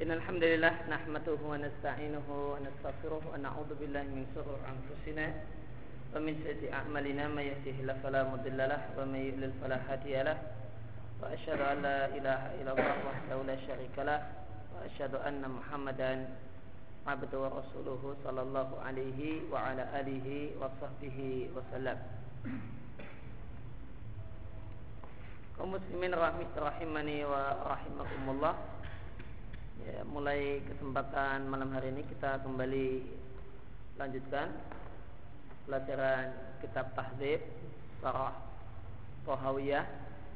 Innal hamdalillah nahmaduhu wa nasta'inuhu wa nastaghfiruh wa na'udzu billahi min shururi anfusina wa min sayyiati a'malina may yahdihillahu fala mudilla lahu wa may yudlil fala hadiya lahu wa asyhadu an la ilaha illallah wahdahu la syarika lahu wa asyhadu anna Muhammadan abduhu wa rasuluhu sallallahu alaihi wa ala alihi wa sahbihi wa sallam. Kaum muslimin rahimani wa rahimakumullah. Ya, mulai kesempatan malam hari ini kita kembali lanjutkan pelajaran kitab Tahdzib Syarah Thahawiyah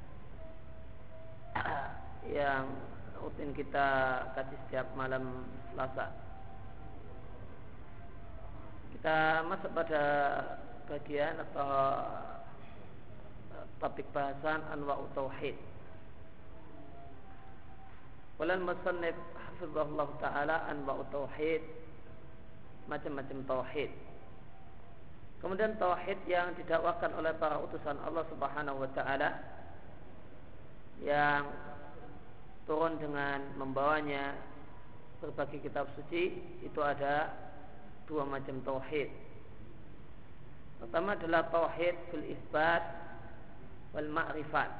yang rutin kita kaji setiap malam Selasa. Kita masuk pada bagian atau topik bahasan anwa'ut tauhid. Walal musannif hafizahullah ta'ala anwa'ut tauhid, macam-macam tauhid. Kemudian tauhid yang didakwakan oleh para utusan Allah Subhanahu wa ta'ala yang turun dengan membawanya berbagai kitab suci, itu ada dua macam tauhid. Pertama adalah tauhid fil isbat wal ma'rifat.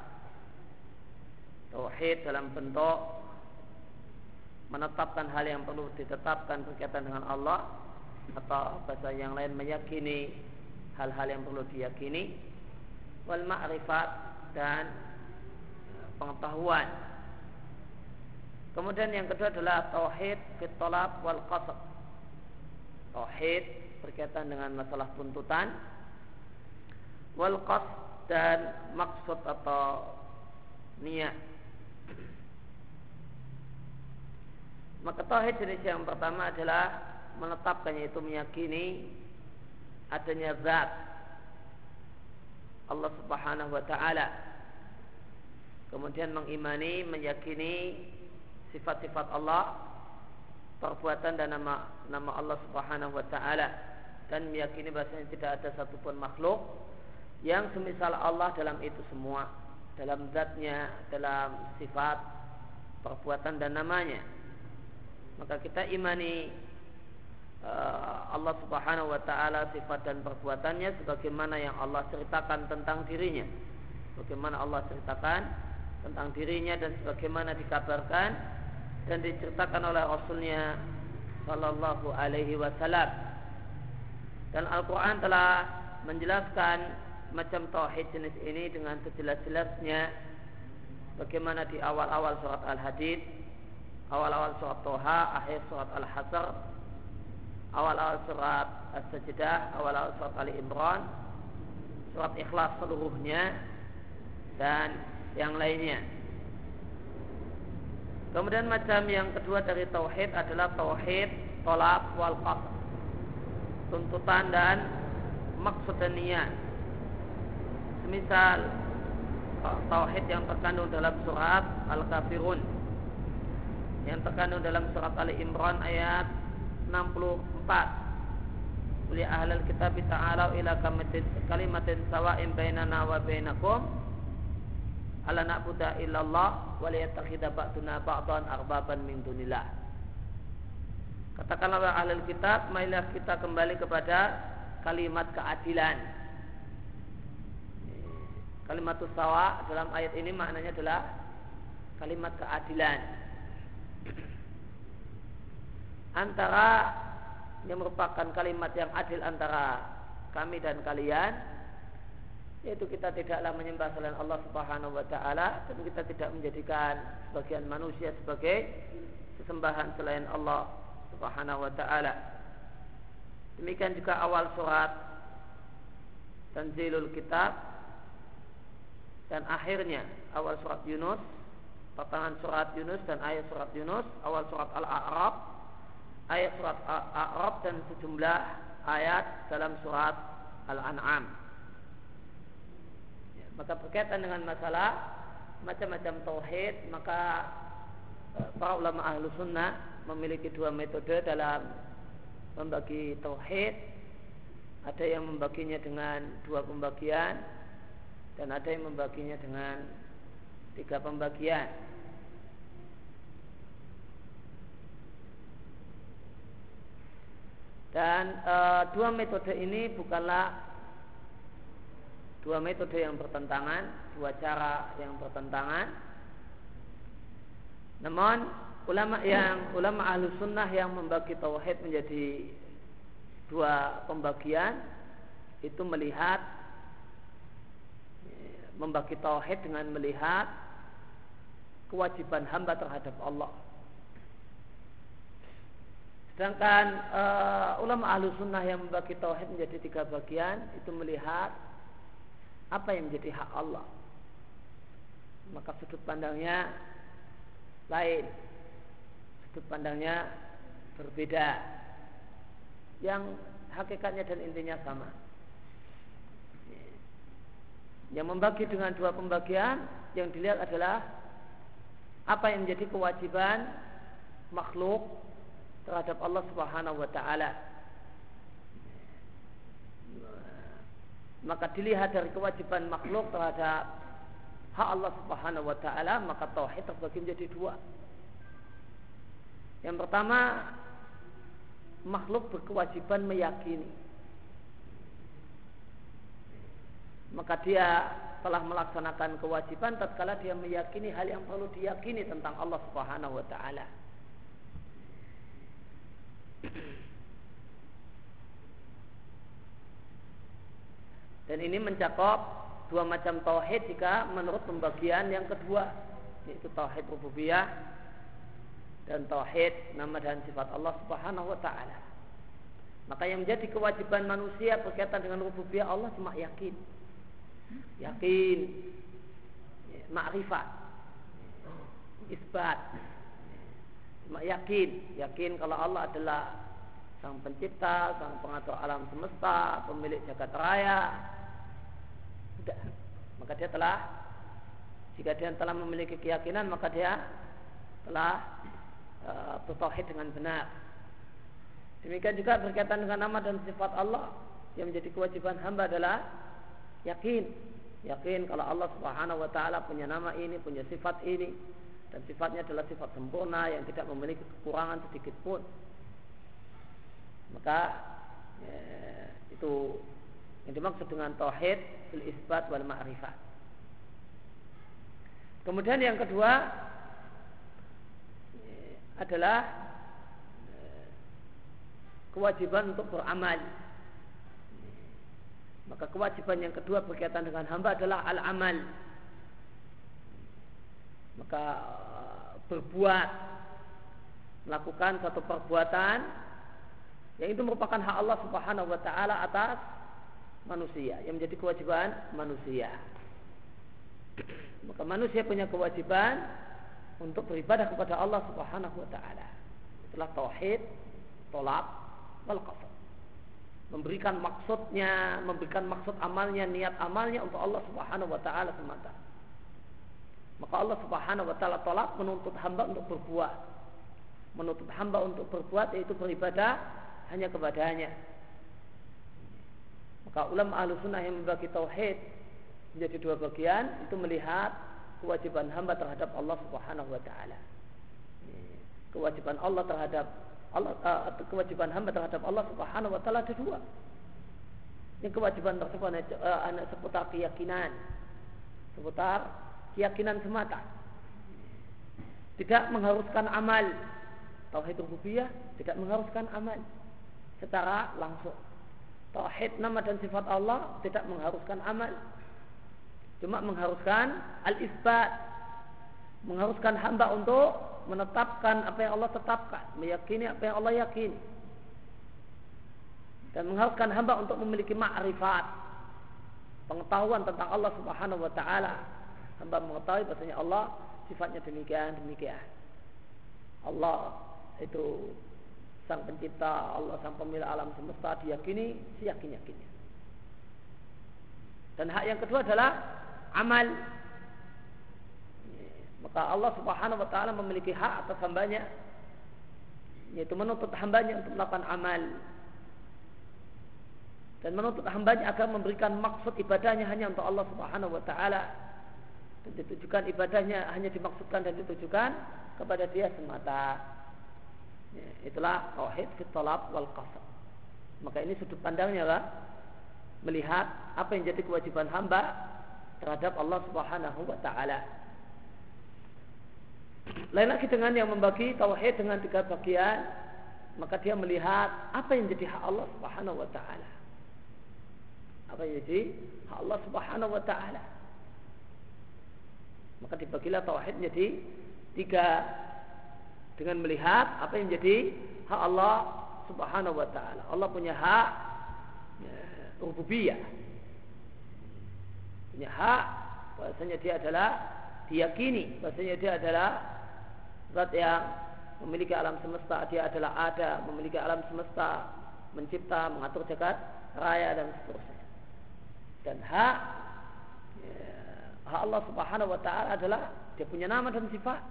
Tauhid dalam bentuk menetapkan hal yang perlu ditetapkan berkaitan dengan Allah, atau bahasa yang lain meyakini hal-hal yang perlu diyakini, wal ma'rifat, dan pengetahuan. Kemudian yang kedua adalah tauhid fit talab wal qasd. Tauhid berkaitan dengan masalah tuntutan, wal qasd, dan maksud atau niat. Maka tauhid jenis yang pertama adalah menetapkan, yaitu meyakini adanya zat Allah Subhanahu wa ta'ala. Kemudian mengimani, meyakini sifat-sifat Allah, perbuatan dan nama Allah Subhanahu wa ta'ala, dan meyakini bahasanya tidak ada satupun makhluk yang semisal Allah dalam itu semua, dalam zatnya, dalam sifat, perbuatan dan namanya. Maka kita imani Allah Subhanahu wa ta'ala, sifat dan perbuatannya sebagaimana yang Allah ceritakan tentang dirinya, bagaimana Allah ceritakan tentang dirinya dan sebagaimana dikabarkan dan diceritakan oleh Rasulnya sallallahu alaihi wasallam. Dan Al-Quran telah menjelaskan macam tauhid jenis ini dengan sejelas-jelasnya, bagaimana di awal-awal surat Al-Hadid, awal-awal surat Toha, akhir surat Al-Hasr, awal-awal surat As-Sajdah, awal-awal surat Ali Imran, surat Ikhlas seluruhnya, dan yang lainnya. Kemudian macam yang kedua dari tauhid adalah tauhid tolab wal qasd, tuntutan dan maksud dan niat. Semisal tauhid yang terkandung dalam surat Al-Kafirun, yang terkandung dalam surat Ali Imran ayat 64. Qul ya ahlal kitab ta'alu ila kalimatin sawa'in bainana wa bainakum alla na'budu illallah wa la yattakhidha ba'duna ba'dan arbaban min dunillah. Katakanlah wahai ahlul kitab, marilah kita kembali kepada kalimat keadilan. Kalimatus sawa dalam ayat ini maknanya adalah kalimat keadilan antara, yang merupakan kalimat yang adil antara kami dan kalian, yaitu kita tidaklah menyembah selain Allah Subhanahu wa ta'ala, dan kita tidak menjadikan sebagian manusia sebagai sesembahan selain Allah Subhanahu wa ta'ala. Demikian juga awal surat Tanzilul Kitab dan akhirnya awal surat Yunus, pertengahan surat Yunus dan akhir surat Yunus, awal surat Al-A'raf, ayat surat Al-A'raf, dan sejumlah ayat dalam surat Al-An'am. Ya, maka berkaitan dengan masalah macam-macam tauhid, maka para ulama ahlu sunnah memiliki dua metode dalam membagi tauhid. Ada yang membaginya dengan dua pembagian, dan ada yang membaginya dengan tiga pembagian. Dan dua metode ini bukanlah dua metode yang bertentangan, dua cara yang bertentangan. Namun ulama ahlu sunnah yang membagi tauhid menjadi dua pembagian itu melihat, membagi tauhid dengan melihat kewajiban hamba terhadap Allah. Sedangkan ulama ahlu sunnah yang membagi tauhid menjadi tiga bagian itu melihat apa yang menjadi hak Allah. Maka sudut pandangnya lain, sudut pandangnya berbeda, yang hakikatnya dan intinya sama. Yang membagi dengan dua pembagian, yang dilihat adalah apa yang menjadi kewajiban makhluk terhadap Allah Subhanahu wa taala. Maka dilihat dari kewajiban makhluk terhadap hak Allah Subhanahu wa taala, maka tauhid terbagi menjadi dua. Yang pertama, makhluk berkewajiban meyakini. Maka dia telah melaksanakan kewajiban tatkala dia meyakini hal yang perlu diyakini tentang Allah Subhanahu wa taala. Dan ini mencakup dua macam tauhid jika menurut pembagian yang kedua, yaitu tauhid rububiyah dan tauhid nama dan sifat Allah Subhanahu wa taala. Maka yang menjadi kewajiban manusia berkaitan dengan rububiyah Allah cuma yakin, ma'rifat, isbat. Cuma yakin kalau Allah adalah sang pencipta, sang pengatur alam semesta, pemilik jagat raya. Sudah. Maka dia telah, jika dia telah memiliki keyakinan, maka dia telah bertauhid dengan benar. Demikian juga berkaitan dengan nama dan sifat Allah, yang menjadi kewajiban hamba adalah yakin kalau Allah Subhanahu wa taala punya nama ini, punya sifat ini, dan sifatnya adalah sifat sempurna yang tidak memiliki kekurangan sedikit pun. Maka itu yang dimaksud dengan tauhid fil isbat wal ma'rifat. Kemudian yang kedua adalah kewajiban untuk beramal. Maka kewajiban yang kedua berkaitan dengan hamba adalah al-amal. Maka berbuat, melakukan satu perbuatan yang itu merupakan hak Allah Subhanahu wa taala atas manusia, yang menjadi kewajiban manusia. Maka manusia punya kewajiban untuk beribadah kepada Allah Subhanahu wa taala. Itulah tauhid, tolak, wal qasd. Memberikan maksud amalnya, niat amalnya untuk Allah Subhanahu wa taala semata. Maka Allah Subhanahu wa taala tolak menuntut hamba untuk berbuat. Menuntut hamba untuk berbuat yaitu beribadah hanya kepadanya. Maka ulama ahlu sunnah yang membagi tauhid menjadi dua bagian itu melihat kewajiban hamba terhadap Allah Subhanahu wa taala. Kewajiban Allah terhadap kewajiban hamba terhadap Allah Subhanahu wa taala ada dua. Yang kewajiban tersebut seputar keyakinan, semata. Tidak mengharuskan amal. Tauhid rububiyah tidak mengharuskan amal secara langsung. Tauhid nama dan sifat Allah tidak mengharuskan amal. Cuma mengharuskan al-isbat. Mengharuskan hamba untuk menetapkan apa yang Allah tetapkan, meyakini apa yang Allah yakini. Dan mengharuskan hamba untuk memiliki ma'rifat, pengetahuan tentang Allah Subhanahu wa taala. Hamba mengetahui bahwasanya Allah sifatnya demikian. Allah itu sang pencipta, Allah sang pemilik alam semesta, diyakini seyakin-yakinnya. Dan hak yang kedua adalah amal. Maka Allah Subhanahu wa taala memiliki hak atas hambanya, yaitu menuntut hambanya untuk melakukan amal, dan menuntut hambanya agar memberikan maksud ibadahnya hanya untuk Allah Subhanahu wa taala, dan ditujukan ibadahnya hanya dimaksudkan dan ditujukan kepada Dia semata. Itulah tauhid fit talab wal qasd. Maka ini sudut pandangnya lah, melihat apa yang jadi kewajiban hamba terhadap Allah Subhanahu wa taala. Lain lagi dengan yang membagi tauhid dengan 3 bagian, maka dia melihat apa yang jadi hak Allah Subhanahu wa taala. Apa yang jadi hak Allah Subhanahu wa taala. Maka dibagilah tauhid menjadi 3 dengan melihat apa yang jadi hak Allah Subhanahu wa taala. Allah punya hak rububiyah. Punya hak bahasanya dia adalah diyakini bahasanya dia adalah zat yang memiliki alam semesta, dia adalah ada, memiliki alam semesta, mencipta, mengatur jagat raya dan seterusnya. Dan hak Allah Subhanahu wa taala adalah dia punya nama dan sifat.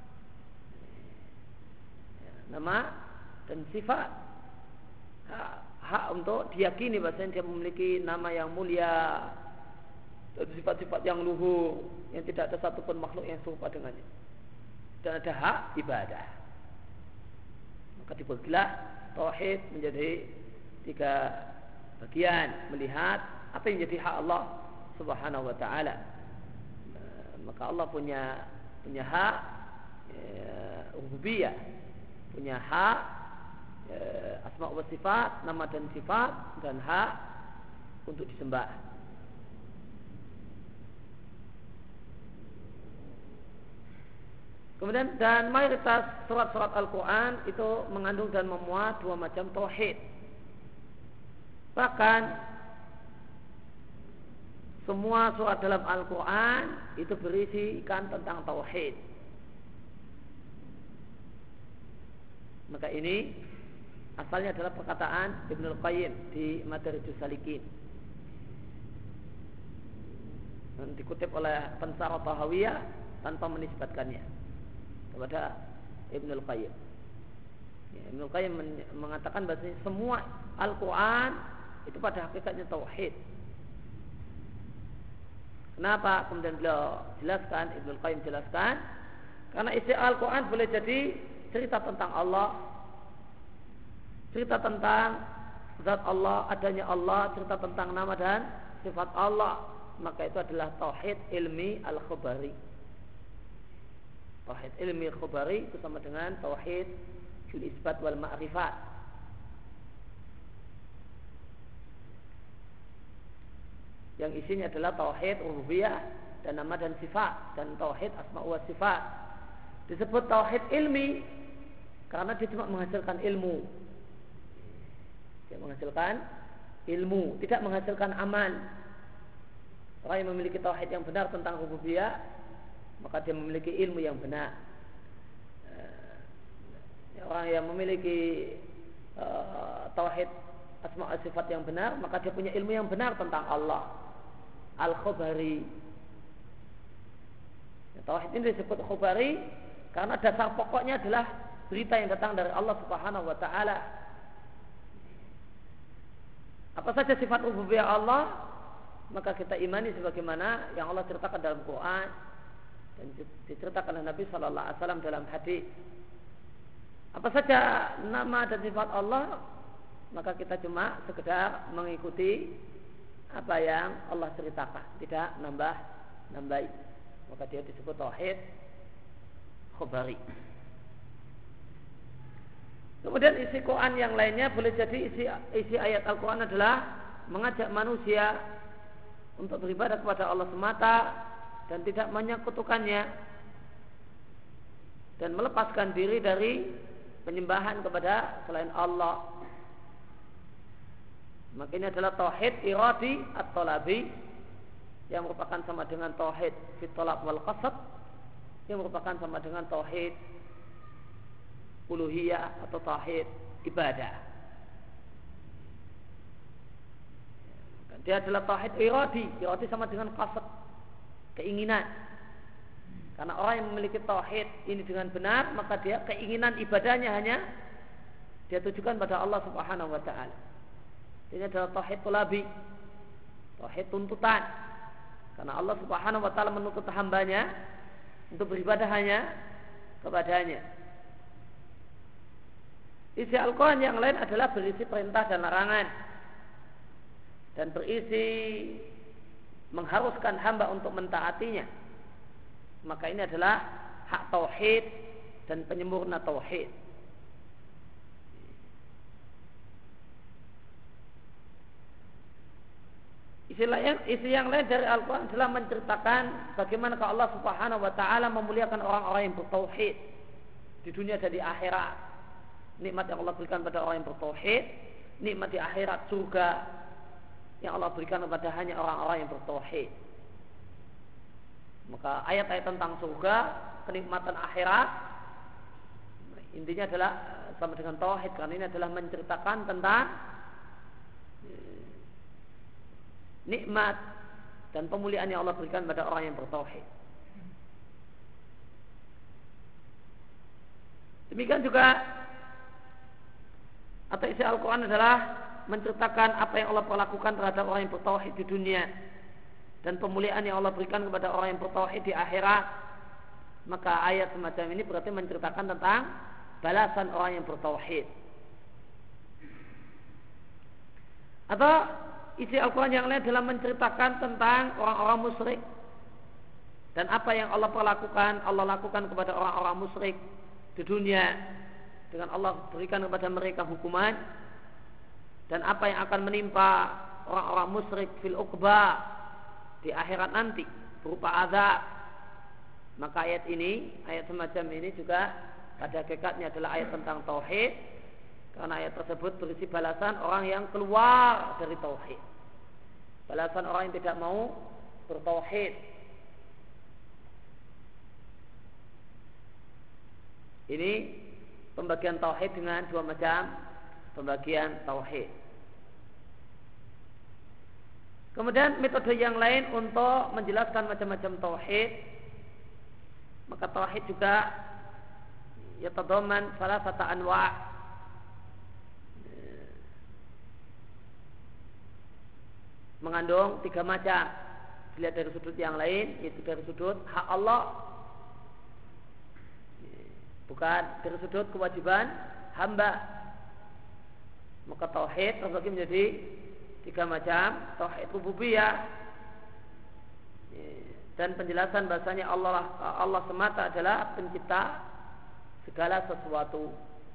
Nama dan sifat. Hak untuk diyakini bahasanya dia memiliki nama yang mulia dan sifat-sifat yang luhur yang tidak ada satupun makhluk yang serupa dengannya. Dan ada hak ibadah. Maka dibagilah tauhid menjadi 3 bagian, melihat apa yang jadi hak Allah Subhanahu wa taala. Maka Allah punya hak rububiyah, punya hak asma wa sifat, nama dan sifat, dan hak untuk disembah. Kemudian dan mayoritas surat-surat Al-Quran itu mengandung dan memuat 2 macam tauhid. Bahkan semua surat dalam Al-Quran itu berisikan tentang tauhid. Maka ini asalnya adalah perkataan Ibnul Qayyim di Madarijus Salikin. Dan dikutip oleh Pensarah Tahawiyah tanpa menisbatkannya kepada Ibnul Qayyim. Ibnul Qayyim mengatakan bahasanya semua Al-Quran itu pada hakikatnya tauhid. Kenapa? Kemudian beliau jelaskan, Ibnul Qayyim jelaskan, karena isi Al-Quran boleh jadi cerita tentang Allah, cerita tentang zat Allah, adanya Allah, cerita tentang nama dan sifat Allah. Maka itu adalah tauhid ilmi al-khabari. Tauhid ilmi al-khabari itu sama dengan tauhid fil isbat wal ma'rifat. Yang isinya adalah tauhid rububiyah dan nama dan sifat, dan tauhid asma wa sifat. Disebut tauhid ilmi karena dia cuma menghasilkan ilmu. Dia menghasilkan ilmu, tidak menghasilkan amal. Orang yang memiliki tauhid yang benar tentang rububiyah, maka dia memiliki ilmu yang benar. Orang yang memiliki tauhid asma wa sifat yang benar, maka dia punya ilmu yang benar tentang Allah. Al-Khabari. Tauhid ini disebut khabari karena dasar pokoknya adalah berita yang datang dari Allah Subhanahu wa taala. Apa saja sifat rububiyah Allah, maka kita imani sebagaimana yang Allah ceritakan dalam Quran dan diceritakan oleh Nabi sallallahu alaihi wasallam dalam hadis. Apa saja nama dan sifat Allah, maka kita cuma sekedar mengikuti apa yang Allah ceritakan, tidak nambahi. Maka dia disebut tauhid khabari. Kemudian isi Quran yang lainnya boleh jadi isi ayat Al-Quran adalah mengajak manusia untuk beribadah kepada Allah semata dan tidak menyekutukannya dan melepaskan diri dari penyembahan kepada selain Allah. Maka ini adalah tauhid iradi at-talabi yang merupakan sama dengan tauhid fit talab wal qasad, yang merupakan sama dengan tauhid uluhiyah atau tauhid ibadah. Dia adalah tauhid iradi sama dengan qasad, keinginan. Karena orang yang memiliki tauhid ini dengan benar, maka dia keinginan ibadahnya hanya dia tujukan pada Allah Subhanahu wa taala. Ini adalah tauhid talabi, tauhid tuntutan. Karena Allah Subhanahu wa taala menuntut hambanya untuk beribadah hanya kepadanya. Isi Al-Quran yang lain adalah berisi perintah dan larangan, dan berisi mengharuskan hamba untuk mentaatinya. Maka ini adalah hak tauhid dan penyempurna tauhid. Isi yang lain dari Al-Quran adalah menceritakan bagaimana Allah Subhanahu wa Ta'ala memuliakan orang-orang yang bertauhid di dunia dan di akhirat. Nikmat yang Allah berikan pada orang yang bertauhid, nikmat di akhirat surga yang Allah berikan kepada hanya orang-orang yang bertauhid. Maka ayat-ayat tentang surga, kenikmatan akhirat, intinya adalah sama dengan tauhid, karena ini adalah menceritakan tentang nikmat dan pemuliaan yang Allah berikan pada orang yang bertauhid. Demikian juga atau isi Al-Quran adalah menceritakan apa yang Allah perlakukan terhadap orang yang bertauhid di dunia dan pemuliaan yang Allah berikan kepada orang yang bertauhid di akhirat. Maka ayat semacam ini berarti menceritakan tentang balasan orang yang bertauhid. Atau isi Al-Quran yang lain adalah menceritakan tentang orang-orang musyrik dan apa yang Allah lakukan kepada orang-orang musyrik di dunia dengan Allah berikan kepada mereka hukuman, dan apa yang akan menimpa orang-orang musyrik fil uqba di akhirat nanti berupa azab. Maka ayat semacam ini juga pada hakikatnya adalah ayat tentang tauhid, karena ayat tersebut berisi balasan orang yang keluar dari tauhid, balasan orang yang tidak mau bertauhid. Ini pembagian tauhid dengan dua macam pembagian tauhid. Kemudian metode yang lain untuk menjelaskan macam-macam tauhid, maka tauhid juga yatadamman salasata anwa', mengandung tiga macam. Dilihat dari sudut yang lain, yaitu dari sudut hak Allah, bukan dari sudut kewajiban hamba. Maka tauhid terbagi menjadi tiga macam. Tauhid rububiyah, dan penjelasan bahasanya Allah semata adalah pencipta segala sesuatu.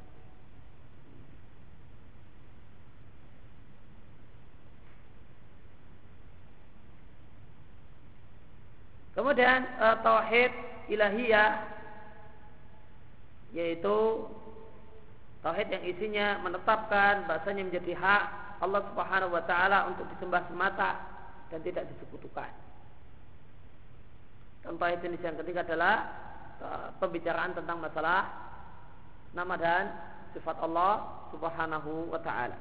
Kemudian tauhid ilahiyah, yaitu tauhid yang isinya menetapkan bahasanya menjadi hak Allah Subhanahu wa Ta'ala untuk disembah semata dan tidak disekutukan. Dan tauhid jenis yang ketiga adalah pembicaraan tentang masalah nama dan sifat Allah Subhanahu wa Ta'ala.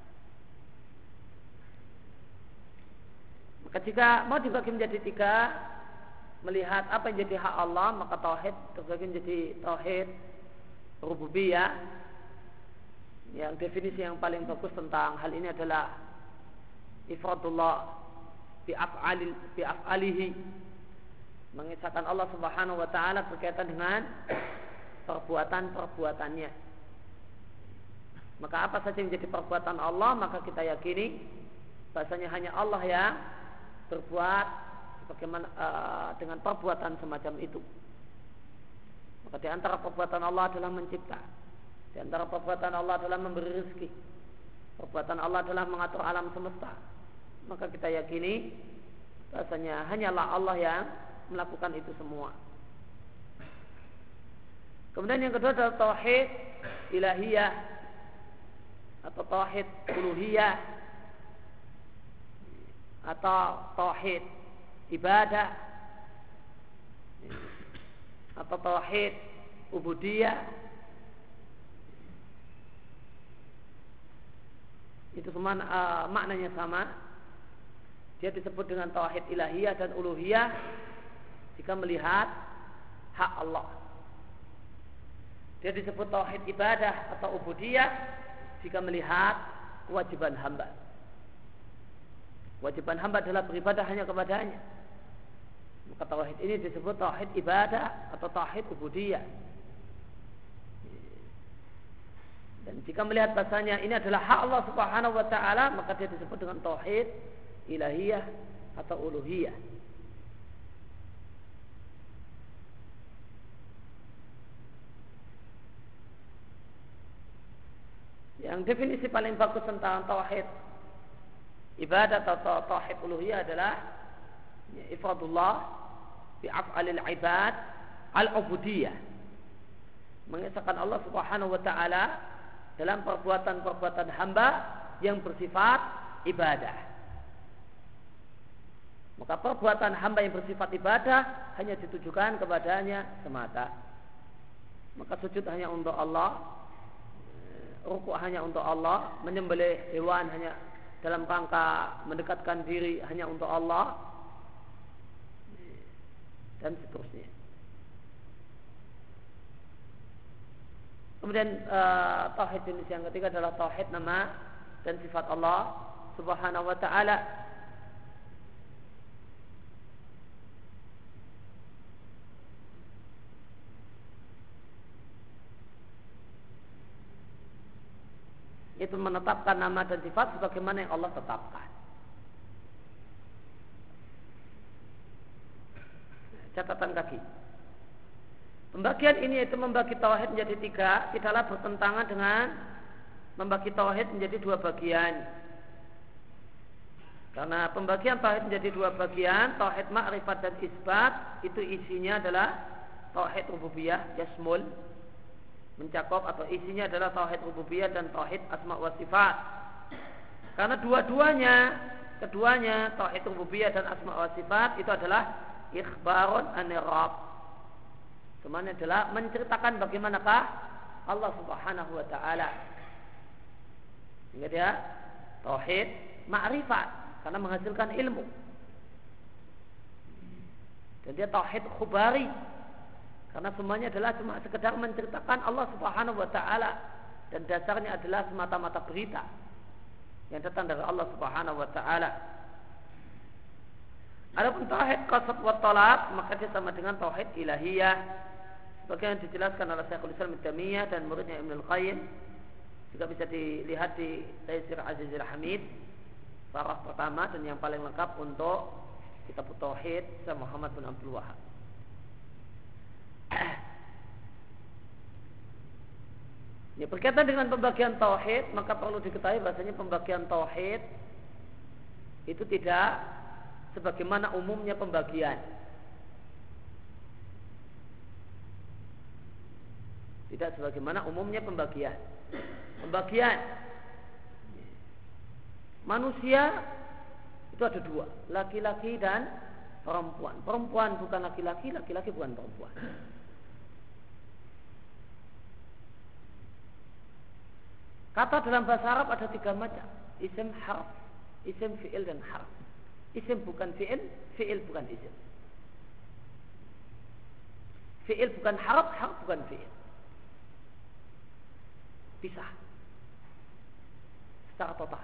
Maka jika mau dibagi menjadi tiga, melihat apa yang jadi hak Allah, maka tauhid terbagi menjadi tauhid rububiyah, yang definisi yang paling bagus tentang hal ini adalah ifradullah bi af'alihi, mengisahkan Allah Subhanahu wa Ta'ala berkaitan dengan perbuatan-perbuatannya. Maka apa saja yang menjadi perbuatan Allah, maka kita yakini bahasanya hanya Allah yang berbuat bagaimana dengan perbuatan semacam itu. Maka di antara perbuatan Allah adalah mencipta, di antara perbuatan Allah adalah memberi rezeki, perbuatan Allah adalah mengatur alam semesta. Maka kita yakini bahasanya hanyalah Allah yang melakukan itu semua. Kemudian yang kedua adalah tauhid ilahiyah atau tauhid uluhiyah atau tauhid ibadah atau tauhid ubudiyah. Itu semua maknanya sama. Dia disebut dengan tauhid ilahiyah dan uluhiyah jika melihat hak Allah. Dia disebut tauhid ibadah atau ubudiyah jika melihat kewajiban hamba. Kewajiban hamba adalah beribadah hanya kepadanya. Maka tauhid ini disebut tauhid ibadah atau tauhid ubudiyah. Dan jika melihat bahasanya ini adalah hak Allah Subhanahu wa taala, maka dia disebut dengan tauhid ilahiyah atau uluhiyah. Yang definisi paling bagus tentang tauhid ibadah atau tauhid uluhiyah adalah ifradullah bi af'alil ibad al-ubudiyah. Mengesahkan Allah Subhanahu wa taala dalam perbuatan-perbuatan hamba yang bersifat ibadah. Maka perbuatan hamba yang bersifat ibadah hanya ditujukan kepadanya semata. Maka sujud hanya untuk Allah, rukuk hanya untuk Allah, menyembelih hewan hanya dalam rangka mendekatkan diri hanya untuk Allah, dan seterusnya. Kemudian tauhid jenis yang ketiga adalah tauhid nama dan sifat Allah Subhanahu wa taala. Itu menetapkan nama dan sifat sebagaimana yang Allah tetapkan. Catatan kaki. Pembagian ini yaitu membagi tauhid menjadi tiga, tidaklah bertentangan dengan membagi tauhid menjadi dua bagian. Karena pembagian tauhid menjadi dua bagian, tauhid ma'rifat dan isbat, itu isinya adalah tauhid rububiyah, yasmul, mencakup atau isinya adalah tauhid rububiyah dan tauhid asma wa sifat. Karena keduanya tauhid rububiyah dan asma wa sifat itu adalah ikhbarun anir rabb. Semuanya adalah menceritakan bagaimanakah Allah Subhanahu wa taala. Sehingga dia tauhid ma'rifat karena menghasilkan ilmu. Dan dia tauhid khubari karena semuanya adalah cuma sekedar menceritakan Allah Subhanahu wa taala dan dasarnya adalah semata-mata berita yang datang dari Allah Subhanahu wa taala. Adapun tauhid qasd wa talab maka dia sama dengan tauhid ilahiyah. Sebagaimana dijelaskan oleh Syekhul Islam Ibnu Taimiyah dan muridnya Ibnu Al-Qayyim, juga bisa dilihat di Taisir Azizil Hamid parah pertama dan yang paling lengkap untuk kitab tauhid Syekh Muhammad bin Abdul Wahhab. Ya, berkaitan dengan pembagian tauhid, maka perlu diketahui bahasanya pembagian tauhid itu tidak sebagaimana umumnya pembagian. Tidak sebagaimana umumnya pembagian. Pembagian manusia itu ada dua, laki-laki dan perempuan. Perempuan bukan laki-laki, laki-laki bukan perempuan. Kata dalam bahasa Arab ada tiga macam: isim, harf, isim, fi'il dan harf. Isim bukan fi'il, fi'il bukan isim. Fi'il bukan harf, harf bukan fi'il. Pisah secara total.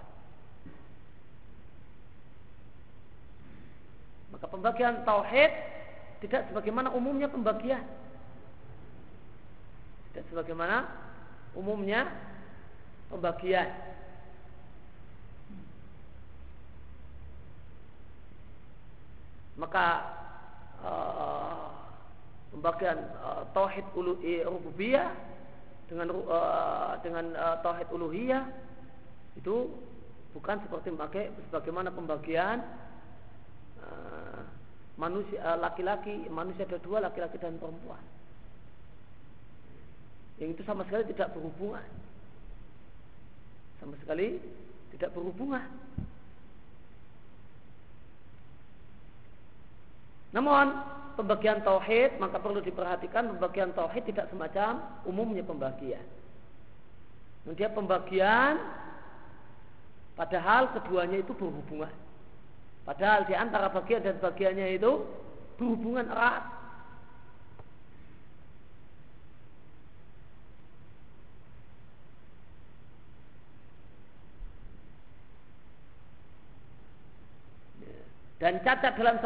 Maka pembagian tauhid tidak sebagaimana umumnya pembagian. Tidak sebagaimana umumnya pembagian. Maka pembagian tauhid rububiyah dengan tauhid uluhiyah itu bukan seperti sebagaimana pembagian manusia laki-laki, manusia ada dua, laki-laki dan perempuan. Yang itu sama sekali tidak berhubungan. Sama sekali tidak berhubungan. Namun pembagian tauhid maka perlu diperhatikan, pembagian tauhid tidak semacam umumnya pembagian. Dia pembagian padahal keduanya itu berhubungan. Padahal di antara bagian dan bagiannya itu berhubungan erat. Dan cacat dalam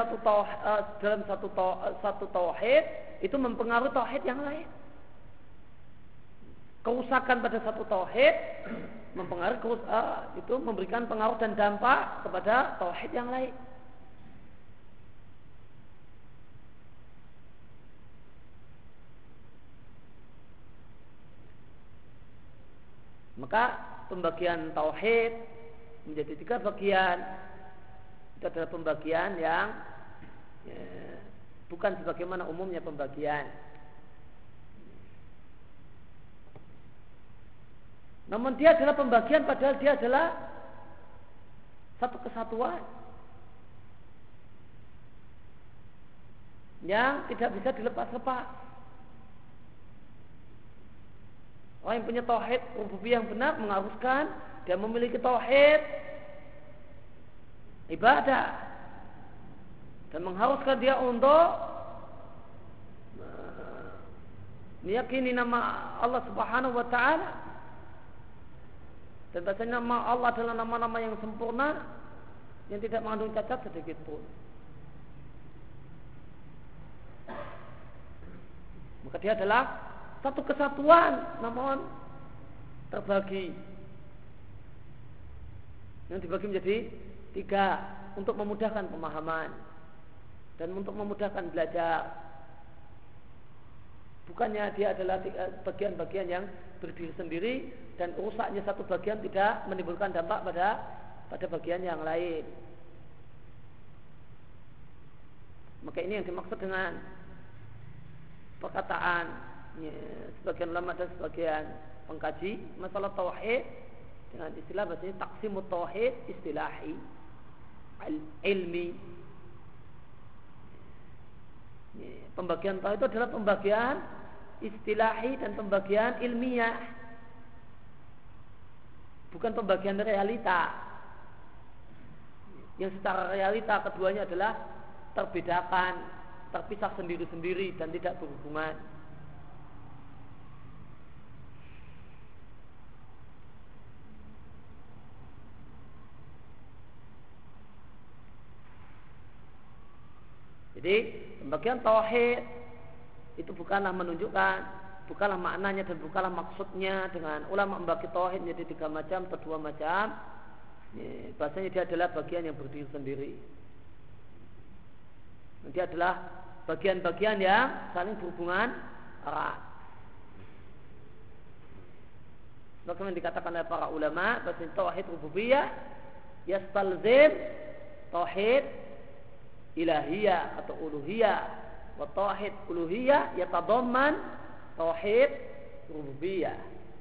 satu tauhid itu mempengaruhi tauhid yang lain. kerusakan pada satu tauhid mempengaruhi itu memberikan pengaruh dan dampak kepada tauhid yang lain. Maka pembagian tauhid menjadi 3 bagian. Itu adalah pembagian yang bukan sebagaimana umumnya pembagian. Namun dia adalah pembagian padahal dia adalah satu kesatuan yang tidak bisa dilepas-lepas. Orang yang punya tauhid rububiyah yang benar mengharuskan dia memiliki tauhid ibadah dan mengharuskan dia untuk meyakini nama Allah Subhanahu wa taala. Dan bahasanya nama Allah adalah nama-nama yang sempurna yang tidak mengandung cacat sedikit pun. Maka dia adalah satu kesatuan namun terbagi. Yang dibagi menjadi 3 untuk memudahkan pemahaman dan untuk memudahkan belajar. Bukannya dia adalah bagian-bagian yang berdiri sendiri dan rusaknya satu bagian tidak menimbulkan dampak pada bagian yang lain. Maka ini yang dimaksud dengan perkataan sebagian ulama dan sebagian pengkaji masalah tauhid dengan istilah bahasanya taqsimut tauhid istilahi ilmi. Pembagian tauhid itu adalah pembagian istilahi dan pembagian ilmiah, bukan pembagian realita. Yang secara realita keduanya adalah terbedakan, terpisah sendiri-sendiri dan tidak berhubungan. Jadi pembagian tauhid itu bukanlah menunjukkan, bukanlah maknanya dan bukanlah maksudnya dengan ulama membagi tauhid menjadi 3 macam atau 2 macam. Bahasanya dia adalah bagian yang berdiri sendiri. Dia adalah bagian-bagian yang saling berhubungan erat. Bagaimana dikatakan oleh para ulama, bahasanya tauhid rububiyah yastalzim tauhid ilahiyah atau uluhiyah. Wa tauhid uluhiyah yatadamman tauhid rububiyah.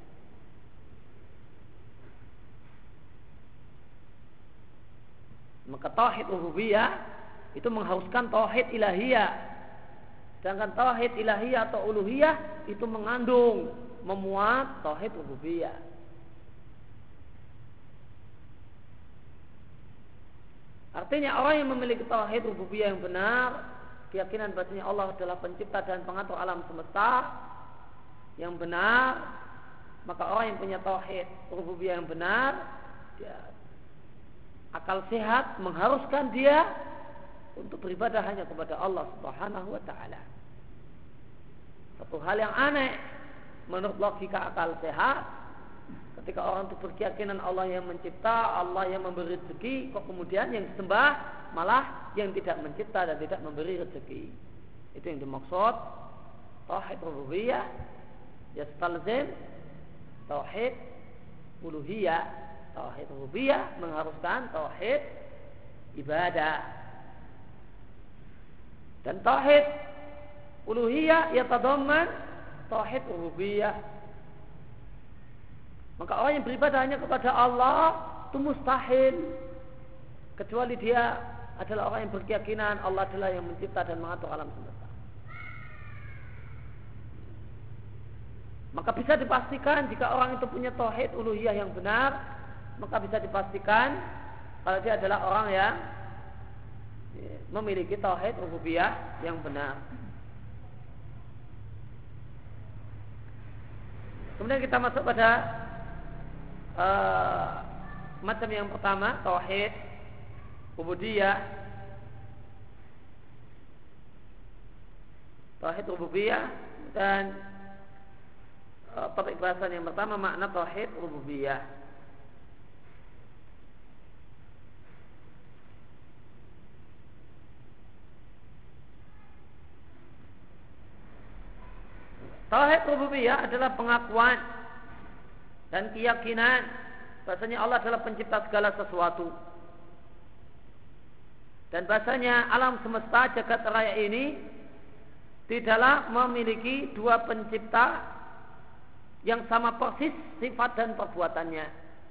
Maka tauhid rububiyah itu mengharuskan tauhid ilahiyah. Sedangkan tauhid ilahiyah atau uluhiyah itu mengandung, memuat tauhid rububiyah. Artinya orang yang memiliki tauhid rububiyah yang benar, keyakinan bahasanya Allah adalah pencipta dan pengatur alam semesta yang benar, maka orang yang punya tauhid rububiyah yang benar, dia, akal sehat mengharuskan dia untuk beribadah hanya kepada Allah Subhanahu wa taala. Satu hal yang aneh menurut logika akal sehat, ketika orang itu berkeyakinan Allah yang mencipta, Allah yang memberi rezeki, kok kemudian yang disembah malah yang tidak mencipta dan tidak memberi rezeki. Itu yang dimaksud tauhid rububiyah yastalzim tauhid uluhiyah. Tauhid rububiyah mengharuskan tauhid ibadah. Dan tauhid uluhiyah yatadamman tauhid rububiyah. Maka orang yang beribadah hanya kepada Allah itu mustahil, kecuali dia adalah orang yang berkeyakinan Allah adalah yang mencipta dan mengatur alam semesta. Maka bisa dipastikan jika orang itu punya tauhid uluhiyah yang benar, maka bisa dipastikan kalau dia adalah orang yang memiliki tauhid rububiyah yang benar. Kemudian kita masuk pada macam yang pertama, tauhid ubudiyah. Tauhid rububiyah dan topik bahasan yang pertama, makna tauhid rububiyah. Tauhid rububiyah adalah pengakuan dan keyakinan bahasanya Allah adalah pencipta segala sesuatu. Dan bahasanya alam semesta jagat raya ini tidaklah memiliki dua pencipta yang sama persis sifat dan perbuatannya.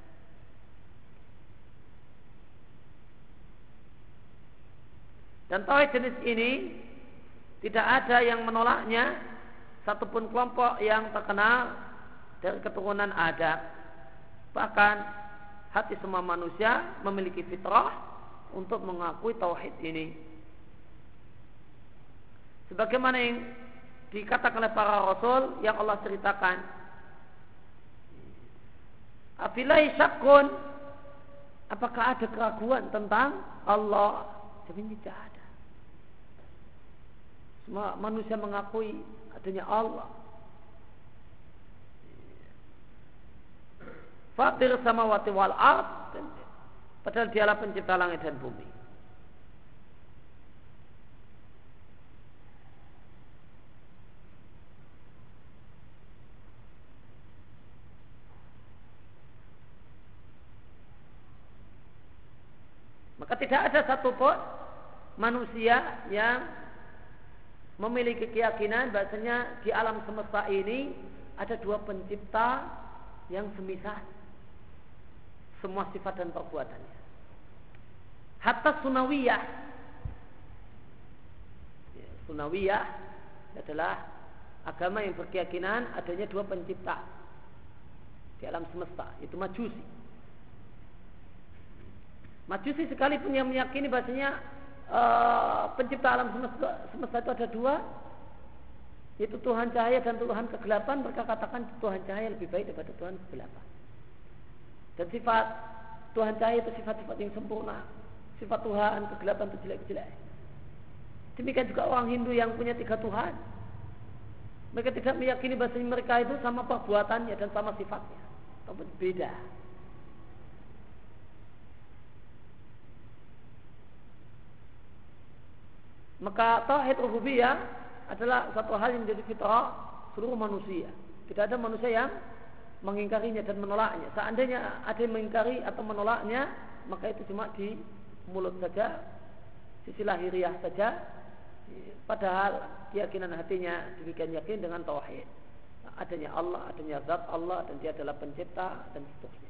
Dan tauhid jenis ini tidak ada yang menolaknya, satupun kelompok yang terkenal dari keturunan Adam. Bahkan hati semua manusia memiliki fitrah untuk mengakui tauhid ini. Sebagaimana yang dikatakan oleh para rasul yang Allah ceritakan, afilahi syakkun, apakah ada keraguan tentang Allah? Jadi tidak ada. Semua manusia mengakui adanya Allah. Fatir samawati wal ard, padahal dialah pencipta langit dan bumi. Maka tidak ada satupun manusia yang memiliki keyakinan bahasanya di alam semesta ini ada dua pencipta yang semisal semua sifat dan perbuatannya. Hatta sunawiyah, sunawiyah adalah agama yang berkeyakinan adanya dua pencipta di alam semesta, itu Majusi. Majusi sekalipun yang meyakini bahasanya pencipta alam semesta itu ada dua, yaitu Tuhan cahaya dan Tuhan kegelapan. Mereka katakan Tuhan cahaya lebih baik daripada Tuhan kegelapan. Dan sifat Tuhan cahaya itu sifat-sifat yang sempurna, sifat Tuhan kegelapan itu jelek-jelek. Demikian juga orang Hindu yang punya tiga Tuhan. Mereka tidak meyakini bahasanya mereka itu sama perbuatannya dan sama sifatnya, tapi beda. Maka tauhid rububiyah adalah satu hal yang menjadi fitrah seluruh manusia. Tidak ada manusia yang mengingkarinya dan menolaknya. Seandainya ada yang mengingkari atau menolaknya, maka itu cuma di mulut saja, sisi lahiriah saja. Padahal keyakinan hatinya demikian yakin dengan tauhid. Adanya Allah, adanya zat Allah, dan dia adalah pencipta dan seterusnya.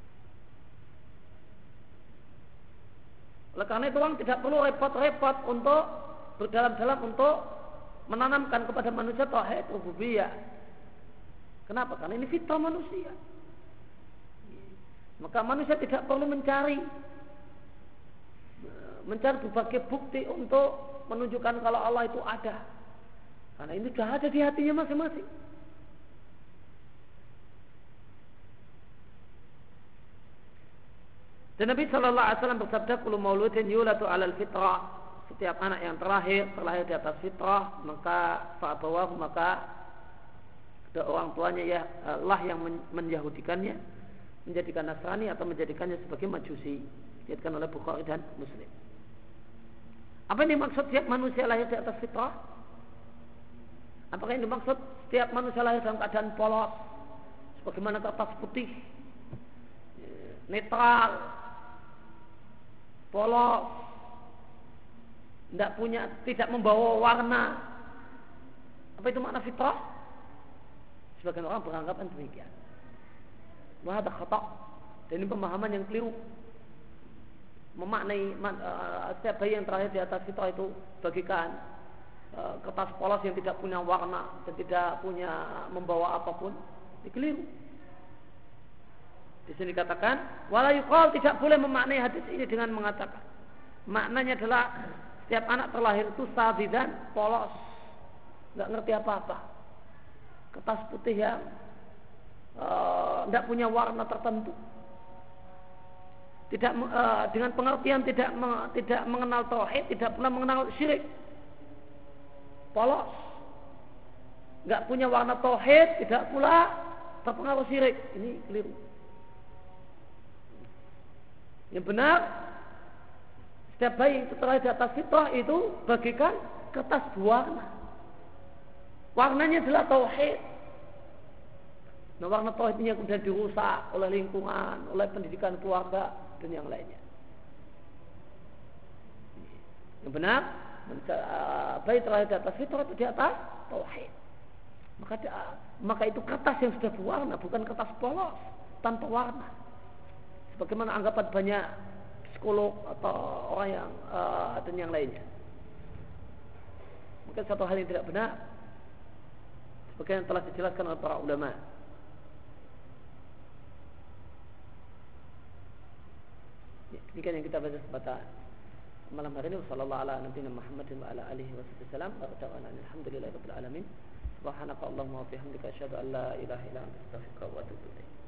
Oleh karena itu orang tidak perlu repot-repot untuk berdalam-dalam untuk menanamkan kepada manusia tauhid rububiyah. Kenapa? Karena ini fitrah manusia. Maka manusia tidak perlu mencari berbagai bukti untuk menunjukkan kalau Allah itu ada. Karena ini sudah ada di hatinya masing-masing. Dan Nabi sallallahu alaihi wasallam bersabda, "Kullu mauludin yuladu 'alal fitrah." Setiap anak yang terlahir di atas fitrah, maka fa'abawahu, maka orang tuanya ya lah yang menyahudikannya, menjadikan Nasrani atau menjadikannya sebagai Majusi. Diriwayatkan oleh Bukhari dan Muslim. Apa yang dimaksud setiap manusia lahir di atas fitrah? Apakah yang dimaksud setiap manusia lahir dalam keadaan polos, sebagaimana kertas putih, netral, polos, tidak membawa warna? Apa itu makna fitrah? Sebagian orang beranggapan demikian. Wah, ada khata'. Dan ini pemahaman yang keliru. Memaknai setiap bayi yang terakhir di atas fitrah itu bagikan kertas polos yang tidak punya warna dan tidak punya membawa apapun. Ini keliru. Di sini dikatakan, wala yuqal, tidak boleh memaknai hadis ini dengan mengatakan maknanya adalah setiap anak terlahir itu sadidan, polos, nggak ngerti apa-apa. Kertas putih yang tidak punya warna tertentu, tidak dengan pengertian tidak mengenal tauhid, tidak pernah mengenal syirik, polos, nggak punya warna tauhid, tidak pula terpengaruh syirik. Ini keliru. Yang benar, setiap bayi itu terlahir di atas fitrah itu bagikan kertas berwarna. Warnanya adalah tauhid. Nah, warna tauhidnya kemudian dirusak oleh lingkungan, oleh pendidikan keluarga dan yang lainnya. Yang benar, bayi terlahir di atas fitrah itu di atas tauhid. Maka itu kertas yang sudah berwarna, bukan kertas polos tanpa warna. Sebagaimana anggapan banyak psikolog atau orang yang dan yang lainnya. Mungkin satu hal yang tidak benar, sebagaimana yang telah dijelaskan oleh para ulama. Demikian yang kita baca pada malam hari ini. Wassallallahu ala nabiyina Muhammadin wa ala alihi wasallam. Wa ta'ala alhamdulillahirabbil alamin. Subhanakallahumma wa bihamdika asyhadu an la ilaha illa anta astaghfiruka wa atubu ilaik.